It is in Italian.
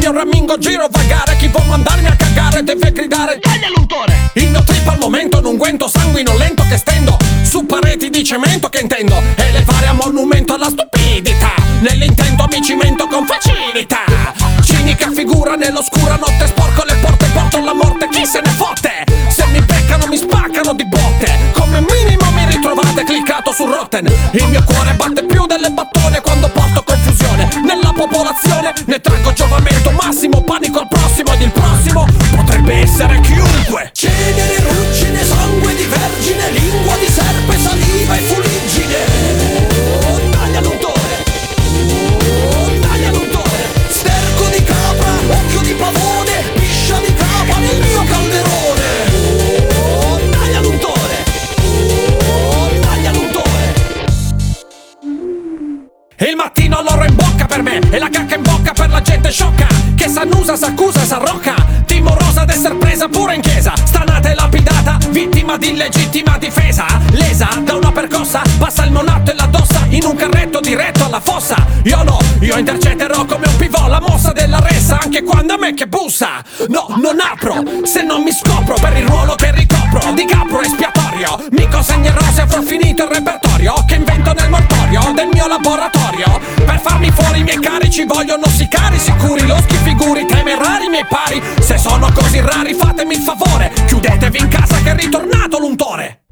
io ramingo giro vagare. Chi può mandarmi a cagare deve gridare taglia l'untore. Il mio trip al momento è un unguento sanguinolento che stendo su pareti di cemento che intendo elevare a monumento alla stupidità. Nell'intento mi cimento con facilità. Cinica figura nell'oscura notte, sporco le porte, porto la morte, chi se ne fotte? Se mi beccano mi spaccano di botte. Come minimo mi ritrovate cliccato su Rotten. Il mio cuore batte più delle battone quando porto confusione nella popolazione. Ne traggo giovamento massimo, panico al prossimo ed il prossimo potrebbe essere chiunque. Cenere, ruggine, sangue di vergine, lingua di serpe, saliva e fuliggine. Oh, taglia l'untore, oh, taglia l'untore. Sterco di capra, occhio di pavone, piscia di capa nel mio calderone. Oh, taglia l'untore, oh, taglia l'untore. Il mattino l'oro in bocca per me e la cacca in bocca per la gente sciocca che s'annusa, s'accusa e s'arrocca, timorosa d'esser presa pure in chiesa, stanata e lapidata, vittima di illegittima difesa, lesa da una percossa, passa il monatto e la dossa in un carretto diretto alla fossa. Io no, io intercetterò come un pivot la mossa della ressa anche quando a me che bussa. No, non apro se non mi scopro per il ruolo che ricopro di capro espiatorio. Mi consegnerò se avrò finito il repertorio che invento nel mortorio del mio laboratorio. Per farmi fuori i miei cari ci vogliono sicari sicuri, loschi figuri, temerari miei pari. Se sono così rari fatemi il favore, chiudetevi in casa che è ritornato l'untore.